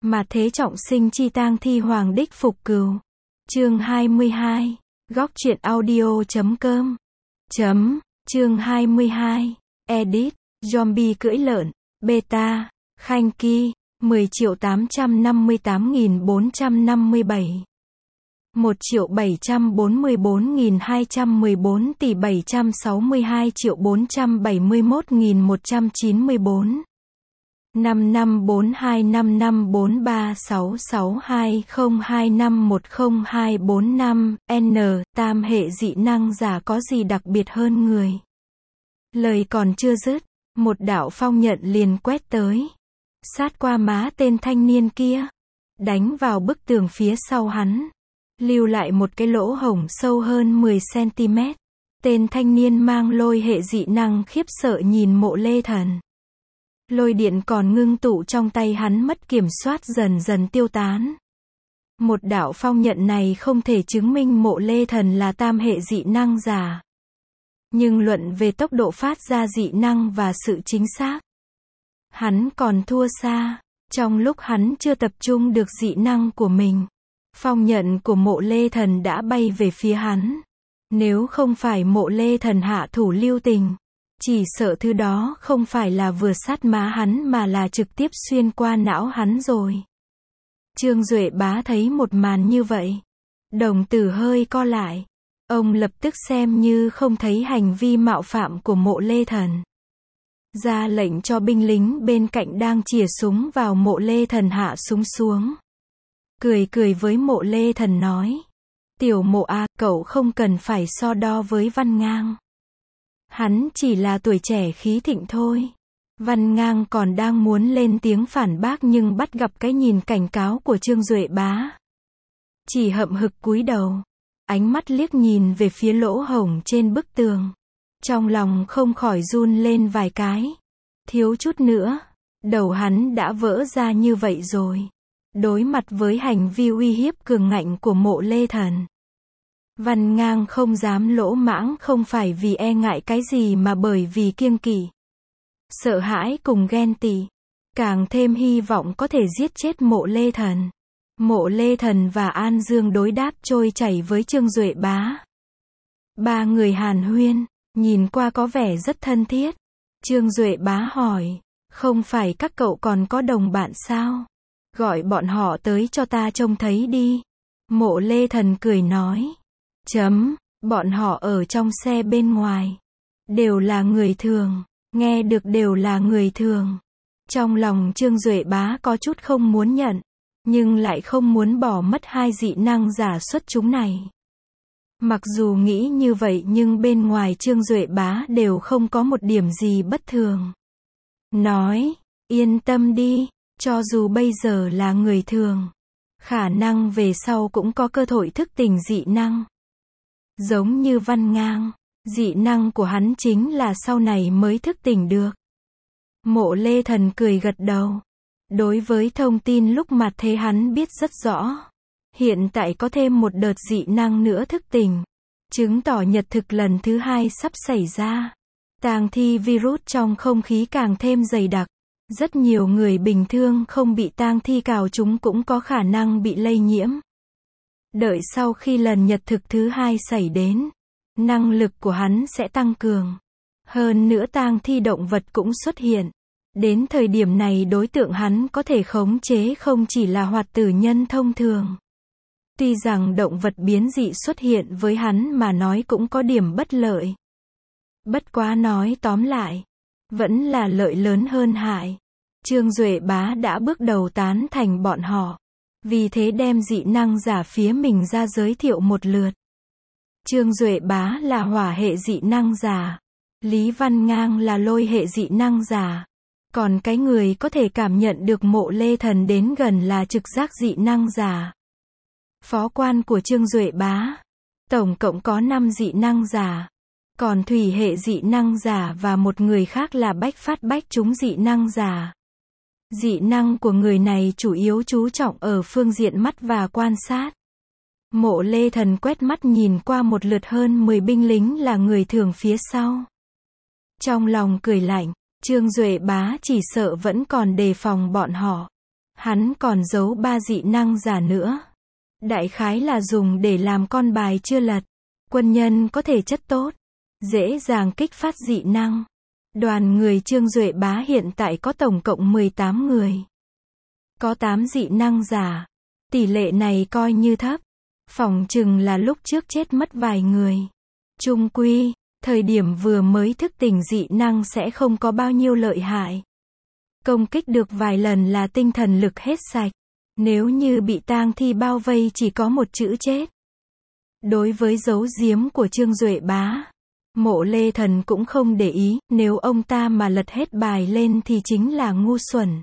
Mà thế trọng sinh chi tang thi hoàng đích phục cừu. Chương 22. Góc truyện audio.com. Chương 22. Edit. Zombie cưỡi lợn. Beta. Khanh Ki. 10.858.457. 1.744.214 tỷ 762.471.194. 554255436620251025N. Tam hệ dị năng giả có gì đặc biệt hơn người? Lời còn chưa dứt, một đạo phong nhận liền quét tới, sát qua má tên thanh niên kia, đánh vào bức tường phía sau hắn, lưu lại một cái lỗ hổng sâu hơn 10 cm. Tên thanh niên mang lôi hệ dị năng khiếp sợ nhìn Mộ Lê Thần. Lôi điện còn ngưng tụ trong tay hắn mất kiểm soát dần dần tiêu tán. Một đạo phong nhận này không thể chứng minh Mộ Lê Thần là tam hệ dị năng giả. Nhưng luận về tốc độ phát ra dị năng và sự chính xác, hắn còn thua xa. Trong lúc hắn chưa tập trung được dị năng của mình, phong nhận của Mộ Lê Thần đã bay về phía hắn. Nếu không phải Mộ Lê Thần hạ thủ lưu tình, chỉ sợ thứ đó không phải là vừa sát má hắn mà là trực tiếp xuyên qua não hắn rồi. Trương Duệ Bá thấy một màn như vậy, đồng tử hơi co lại. Ông lập tức xem như không thấy hành vi mạo phạm của Mộ Lê Thần, ra lệnh cho binh lính bên cạnh đang chĩa súng vào Mộ Lê Thần hạ súng xuống. Cười cười với Mộ Lê Thần nói: Tiểu Mộ à, cậu không cần phải so đo với Văn Ngang. Hắn chỉ là tuổi trẻ khí thịnh thôi. Văn Ngang còn đang muốn lên tiếng phản bác nhưng bắt gặp cái nhìn cảnh cáo của Trương Duệ Bá, chỉ hậm hực cúi đầu, ánh mắt liếc nhìn về phía lỗ hổng trên bức tường. Trong lòng không khỏi run lên vài cái. Thiếu chút nữa, đầu hắn đã vỡ ra như vậy rồi. Đối mặt với hành vi uy hiếp cường ngạnh của Mộ Lê Thần, Văn Ngang không dám lỗ mãng, không phải vì e ngại cái gì mà bởi vì kiêng kỵ, sợ hãi cùng ghen tị, càng thêm hy vọng có thể giết chết Mộ Lê Thần. Mộ Lê Thần và An Dương đối đáp trôi chảy với Trương Duệ Bá. Ba người hàn huyên, nhìn qua có vẻ rất thân thiết. Trương Duệ Bá hỏi: Không phải các cậu còn có đồng bạn sao? Gọi bọn họ tới cho ta trông thấy đi. Mộ Lê Thần cười nói: Bọn họ ở trong xe bên ngoài. Đều là người thường. Nghe được đều là người thường. Trong lòng Trương Duệ Bá có chút không muốn nhận, nhưng lại không muốn bỏ mất hai dị năng giả xuất chúng này. Mặc dù nghĩ như vậy nhưng bên ngoài Trương Duệ Bá đều không có một điểm gì bất thường. Nói: Yên tâm đi, cho dù bây giờ là người thường, khả năng về sau cũng có cơ hội thức tỉnh dị năng. Giống như Văn Ngang, dị năng của hắn chính là sau này mới thức tỉnh được. Mộ Lê Thần cười gật đầu. Đối với thông tin lúc mặt thế hắn biết rất rõ. Hiện tại có thêm một đợt dị năng nữa thức tỉnh, chứng tỏ nhật thực lần thứ hai sắp xảy ra. Tang thi virus trong không khí càng thêm dày đặc. Rất nhiều người bình thường không bị tang thi cào chúng cũng có khả năng bị lây nhiễm. Đợi sau khi lần nhật thực thứ hai xảy đến, năng lực của hắn sẽ tăng cường. Hơn nữa tang thi động vật cũng xuất hiện. Đến thời điểm này đối tượng hắn có thể khống chế không chỉ là hoạt tử nhân thông thường. Tuy rằng động vật biến dị xuất hiện với hắn mà nói cũng có điểm bất lợi. Bất quá nói tóm lại, vẫn là lợi lớn hơn hại. Trương Duệ Bá đã bước đầu tán thành bọn họ. Vì thế đem dị năng giả phía mình ra giới thiệu một lượt. Trương Duệ Bá là hỏa hệ dị năng giả. Lý Văn Ngang là lôi hệ dị năng giả. Còn cái người có thể cảm nhận được Mộ Lê Thần đến gần là trực giác dị năng giả. Phó quan của Trương Duệ Bá. Tổng cộng có 5 dị năng giả. Còn thủy hệ dị năng giả và một người khác là bách phát bách trúng dị năng giả. Dị năng của người này chủ yếu chú trọng ở phương diện mắt và quan sát. Mộ Lê Thần quét mắt nhìn qua một lượt hơn 10 binh lính là người thường phía sau. Trong lòng cười lạnh, Trương Duệ Bá chỉ sợ vẫn còn đề phòng bọn họ. Hắn còn giấu 3 dị năng giả nữa. Đại khái là dùng để làm con bài chưa lật. Quân nhân có thể chất tốt, dễ dàng kích phát dị năng. Đoàn người Trương Duệ Bá hiện tại có tổng cộng 18 người. Có 8 dị năng giả. Tỷ lệ này coi như thấp. Phỏng chừng là lúc trước chết mất vài người. Chung quy, thời điểm vừa mới thức tỉnh dị năng sẽ không có bao nhiêu lợi hại. Công kích được vài lần là tinh thần lực hết sạch. Nếu như bị tang thi bao vây chỉ có một chữ chết. Đối với giấu giếm của Trương Duệ Bá, Mộ Lê Thần cũng không để ý, nếu ông ta mà lật hết bài lên thì chính là ngu xuẩn.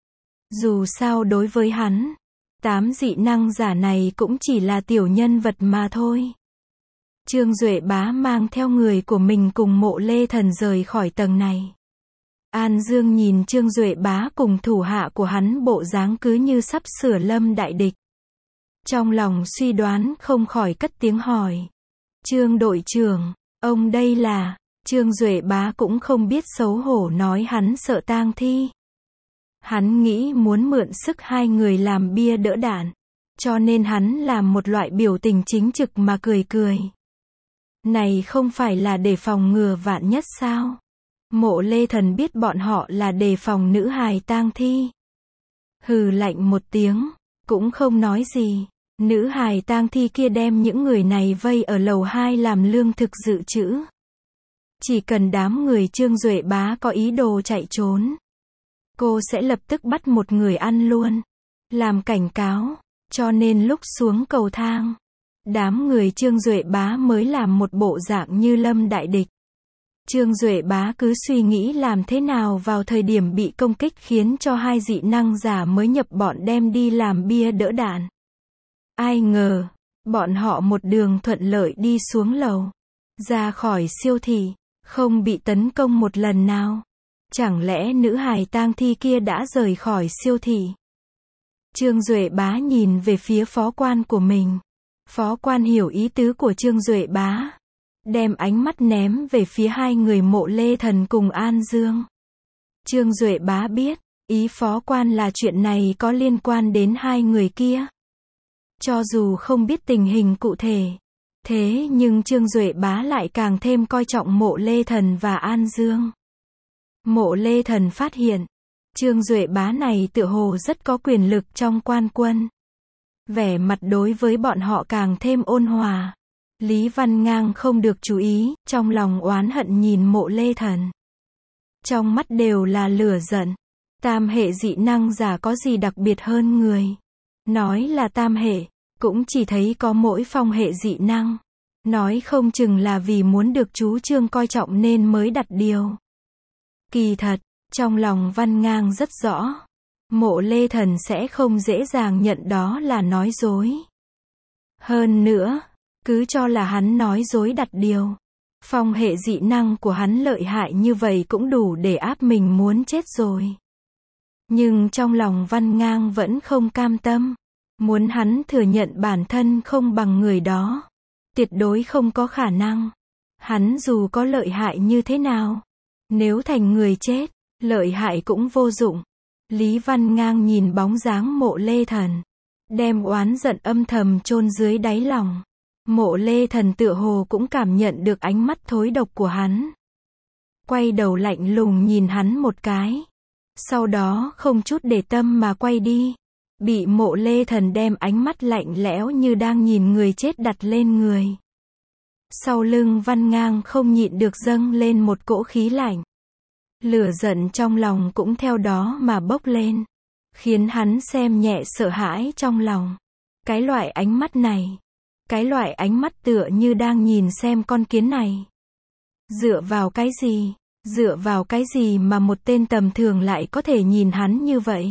Dù sao đối với hắn, 8 dị năng giả này cũng chỉ là tiểu nhân vật mà thôi. Trương Duệ Bá mang theo người của mình cùng Mộ Lê Thần rời khỏi tầng này. An Dương nhìn Trương Duệ Bá cùng thủ hạ của hắn bộ dáng cứ như sắp sửa lâm đại địch. Trong lòng suy đoán không khỏi cất tiếng hỏi. Trương đội trưởng, ông đây là... Trương Duệ Bá cũng không biết xấu hổ nói hắn sợ tang thi. Hắn nghĩ muốn mượn sức hai người làm bia đỡ đạn. Cho nên hắn làm một loại biểu tình chính trực mà cười cười. Này không phải là để phòng ngừa vạn nhất sao? Mộ Lê Thần biết bọn họ là đề phòng nữ hài tang thi. Hừ lạnh một tiếng, cũng không nói gì. Nữ hài tang thi kia đem những người này vây ở lầu 2 làm lương thực dự trữ. Chỉ cần đám người Trương Duệ Bá có ý đồ chạy trốn, cô sẽ lập tức bắt một người ăn luôn. Làm cảnh cáo, cho nên lúc xuống cầu thang, đám người Trương Duệ Bá mới làm một bộ dạng như lâm đại địch. Trương Duệ Bá cứ suy nghĩ làm thế nào vào thời điểm bị công kích khiến cho hai dị năng giả mới nhập bọn đem đi làm bia đỡ đạn. Ai ngờ, bọn họ một đường thuận lợi đi xuống lầu, ra khỏi siêu thị, không bị tấn công một lần nào. Chẳng lẽ nữ hài tang thi kia đã rời khỏi siêu thị? Trương Duệ Bá nhìn về phía phó quan của mình. Phó quan hiểu ý tứ của Trương Duệ Bá, đem ánh mắt ném về phía hai người Mộ Lê Thần cùng An Dương. Trương Duệ Bá biết, ý phó quan là chuyện này có liên quan đến hai người kia. Cho dù không biết tình hình cụ thể, thế nhưng Trương Duệ Bá lại càng thêm coi trọng Mộ Lê Thần và An Dương. Mộ Lê Thần phát hiện, Trương Duệ Bá này tựa hồ rất có quyền lực trong quan quân. Vẻ mặt đối với bọn họ càng thêm ôn hòa. Lý Văn Ngang không được chú ý, trong lòng oán hận nhìn Mộ Lê Thần. Trong mắt đều là lửa giận. Tam hệ dị năng giả có gì đặc biệt hơn người? Nói là tam hệ, cũng chỉ thấy có mỗi phong hệ dị năng. Nói không chừng là vì muốn được chú Trương coi trọng nên mới đặt điều. Kỳ thật, trong lòng Văn Ngang rất rõ. Mộ Lê Thần sẽ không dễ dàng nhận đó là nói dối. Hơn nữa, cứ cho là hắn nói dối đặt điều. Phong hệ dị năng của hắn lợi hại như vậy cũng đủ để áp mình muốn chết rồi. Nhưng trong lòng Văn Ngang vẫn không cam tâm. Muốn hắn thừa nhận bản thân không bằng người đó. Tuyệt đối không có khả năng. Hắn dù có lợi hại như thế nào, nếu thành người chết, lợi hại cũng vô dụng. Lý Văn Ngang nhìn bóng dáng Mộ Lê Thần, đem oán giận âm thầm chôn dưới đáy lòng. Mộ Lê Thần tựa hồ cũng cảm nhận được ánh mắt thối độc của hắn. Quay đầu lạnh lùng nhìn hắn một cái. Sau đó không chút để tâm mà quay đi. Bị Mộ Lê Thần đem ánh mắt lạnh lẽo như đang nhìn người chết đặt lên người. Sau lưng Văn Ngang không nhịn được dâng lên một cỗ khí lạnh. Lửa giận trong lòng cũng theo đó mà bốc lên. Khiến hắn xem nhẹ sợ hãi trong lòng. Cái loại ánh mắt này. Cái loại ánh mắt tựa như đang nhìn xem con kiến này. Dựa vào cái gì? Dựa vào cái gì mà một tên tầm thường lại có thể nhìn hắn như vậy?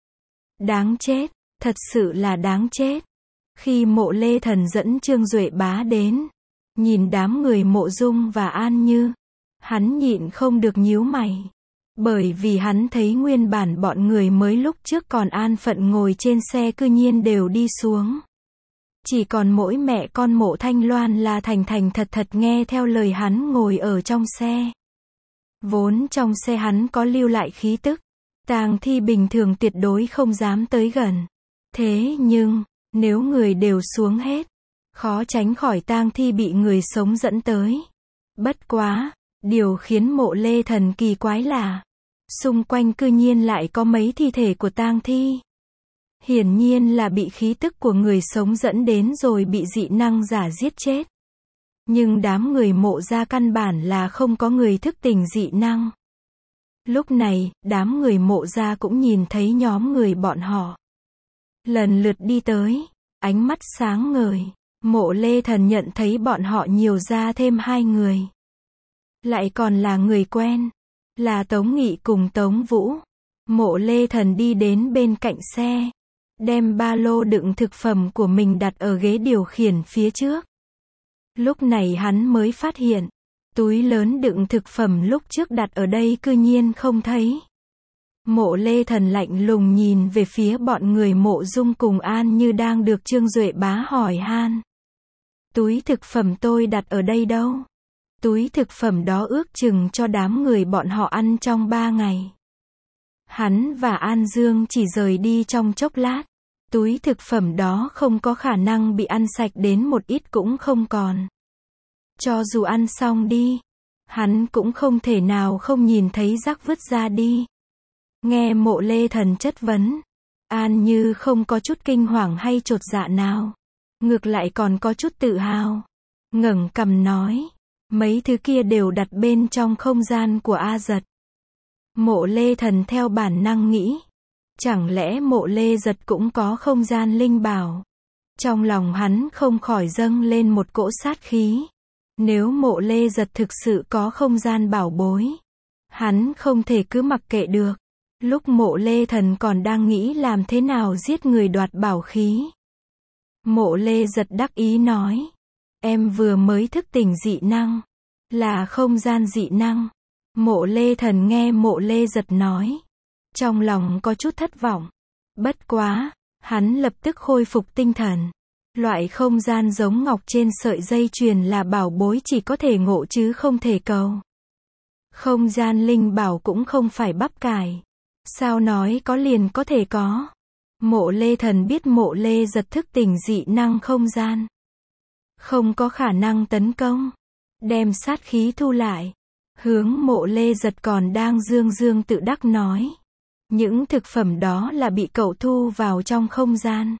Đáng chết, thật sự là đáng chết. Khi Mộ Lê Thần dẫn Trương Duệ Bá đến, nhìn đám người Mộ Dung và An Như, hắn nhịn không được nhíu mày. Bởi vì hắn thấy nguyên bản bọn người mới lúc trước còn an phận ngồi trên xe cư nhiên đều đi xuống. Chỉ còn mỗi mẹ con Mộ Thanh Loan là thành thành thật thật nghe theo lời hắn ngồi ở trong xe. Vốn trong xe hắn có lưu lại khí tức, Tang thi bình thường tuyệt đối không dám tới gần. Thế nhưng, nếu người đều xuống hết, khó tránh khỏi tang thi bị người sống dẫn tới. Bất quá, điều khiến Mộ Lê Thần kỳ quái là, xung quanh cư nhiên lại có mấy thi thể của tang thi. Hiển nhiên là bị khí tức của người sống dẫn đến rồi bị dị năng giả giết chết. Nhưng đám người Mộ gia căn bản là không có người thức tỉnh dị năng. Lúc này, đám người Mộ gia cũng nhìn thấy nhóm người bọn họ lần lượt đi tới, ánh mắt sáng ngời. Mộ Lê Thần nhận thấy bọn họ nhiều ra thêm 2 người. Lại còn là người quen, là Tống Nghị cùng Tống Vũ. Mộ Lê Thần đi đến bên cạnh xe, đem ba lô đựng thực phẩm của mình đặt ở ghế điều khiển phía trước. Lúc này hắn mới phát hiện, túi lớn đựng thực phẩm lúc trước đặt ở đây cư nhiên không thấy. Mộ Lê Thần lạnh lùng nhìn về phía bọn người Mộ Dung cùng An Như đang được Trương Duệ Bá hỏi han. Túi thực phẩm tôi đặt ở đây đâu? Túi thực phẩm đó ước chừng cho đám người bọn họ ăn trong 3 ngày. Hắn và An Dương chỉ rời đi trong chốc lát. Túi thực phẩm đó không có khả năng bị ăn sạch, đến một ít cũng không còn. Cho dù ăn xong đi, hắn cũng không thể nào không nhìn thấy rác vứt ra đi. Nghe Mộ Lê Thần chất vấn, An Như không có chút kinh hoàng hay chột dạ nào. Ngược lại còn có chút tự hào. Ngẩng cằm nói, mấy thứ kia đều đặt bên trong không gian của A Giật. Mộ Lê Thần theo bản năng nghĩ, chẳng lẽ Mộ Lê Giật cũng có không gian linh bảo? Trong lòng hắn không khỏi dâng lên một cỗ sát khí. Nếu Mộ Lê Giật thực sự có không gian bảo bối, hắn không thể cứ mặc kệ được. Lúc Mộ Lê Thần còn đang nghĩ làm thế nào giết người đoạt bảo khí, Mộ Lê Giật đắc ý nói, em vừa mới thức tỉnh dị năng, là không gian dị năng. Mộ Lê Thần nghe Mộ Lê Giật nói, trong lòng có chút thất vọng. Bất quá, hắn lập tức khôi phục tinh thần. Loại không gian giống ngọc trên sợi dây chuyền là bảo bối chỉ có thể ngộ chứ không thể cầu. Không gian linh bảo cũng không phải bắp cải. Sao nói có liền có thể có. Mộ Lê Thần biết Mộ Lê Giật thức tỉnh dị năng không gian, không có khả năng tấn công. Đem sát khí thu lại, hướng Mộ Lê Giật còn đang dương dương tự đắc nói, những thực phẩm đó là bị cậu thu vào trong không gian.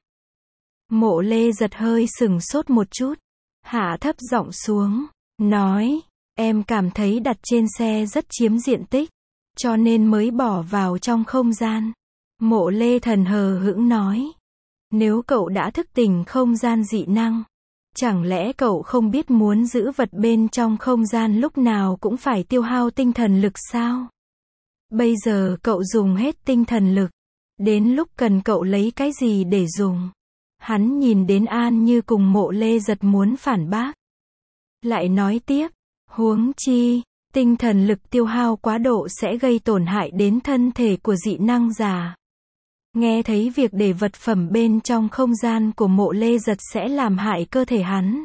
Mộ Lê Giật hơi sửng sốt một chút, hạ thấp giọng xuống, nói, em cảm thấy đặt trên xe rất chiếm diện tích, cho nên mới bỏ vào trong không gian. Mộ Lê Thần hờ hững nói, nếu cậu đã thức tỉnh không gian dị năng, chẳng lẽ cậu không biết muốn giữ vật bên trong không gian lúc nào cũng phải tiêu hao tinh thần lực sao? Bây giờ cậu dùng hết tinh thần lực, đến lúc cần cậu lấy cái gì để dùng? Hắn nhìn đến An Như cùng Mộ Lê Giật muốn phản bác. Lại nói tiếp, huống chi, tinh thần lực tiêu hao quá độ sẽ gây tổn hại đến thân thể của dị năng giả. Nghe thấy việc để vật phẩm bên trong không gian của Mộ Lê Giật sẽ làm hại cơ thể hắn,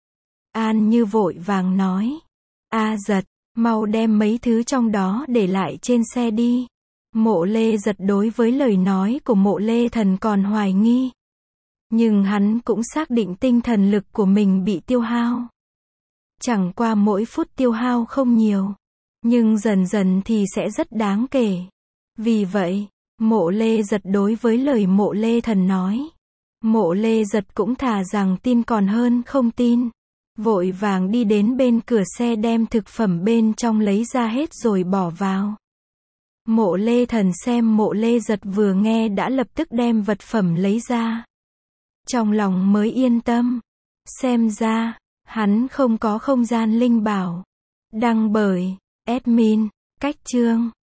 An Như vội vàng nói, A Giật, mau đem mấy thứ trong đó để lại trên xe đi. Mộ Lê Giật đối với lời nói của Mộ Lê Thần còn hoài nghi. Nhưng hắn cũng xác định tinh thần lực của mình bị tiêu hao. Chẳng qua mỗi phút tiêu hao không nhiều, nhưng dần dần thì sẽ rất đáng kể. Vì vậy, Mộ Lê Giật đối với lời Mộ Lê Thần nói, Mộ Lê Giật cũng thà rằng tin còn hơn không tin. Vội vàng đi đến bên cửa xe đem thực phẩm bên trong lấy ra hết rồi bỏ vào. Mộ Lê Thần xem Mộ Lê Giật vừa nghe đã lập tức đem vật phẩm lấy ra. Trong lòng mới yên tâm. Xem ra, hắn không có không gian linh bảo. Đăng bởi admin, Cách Chương.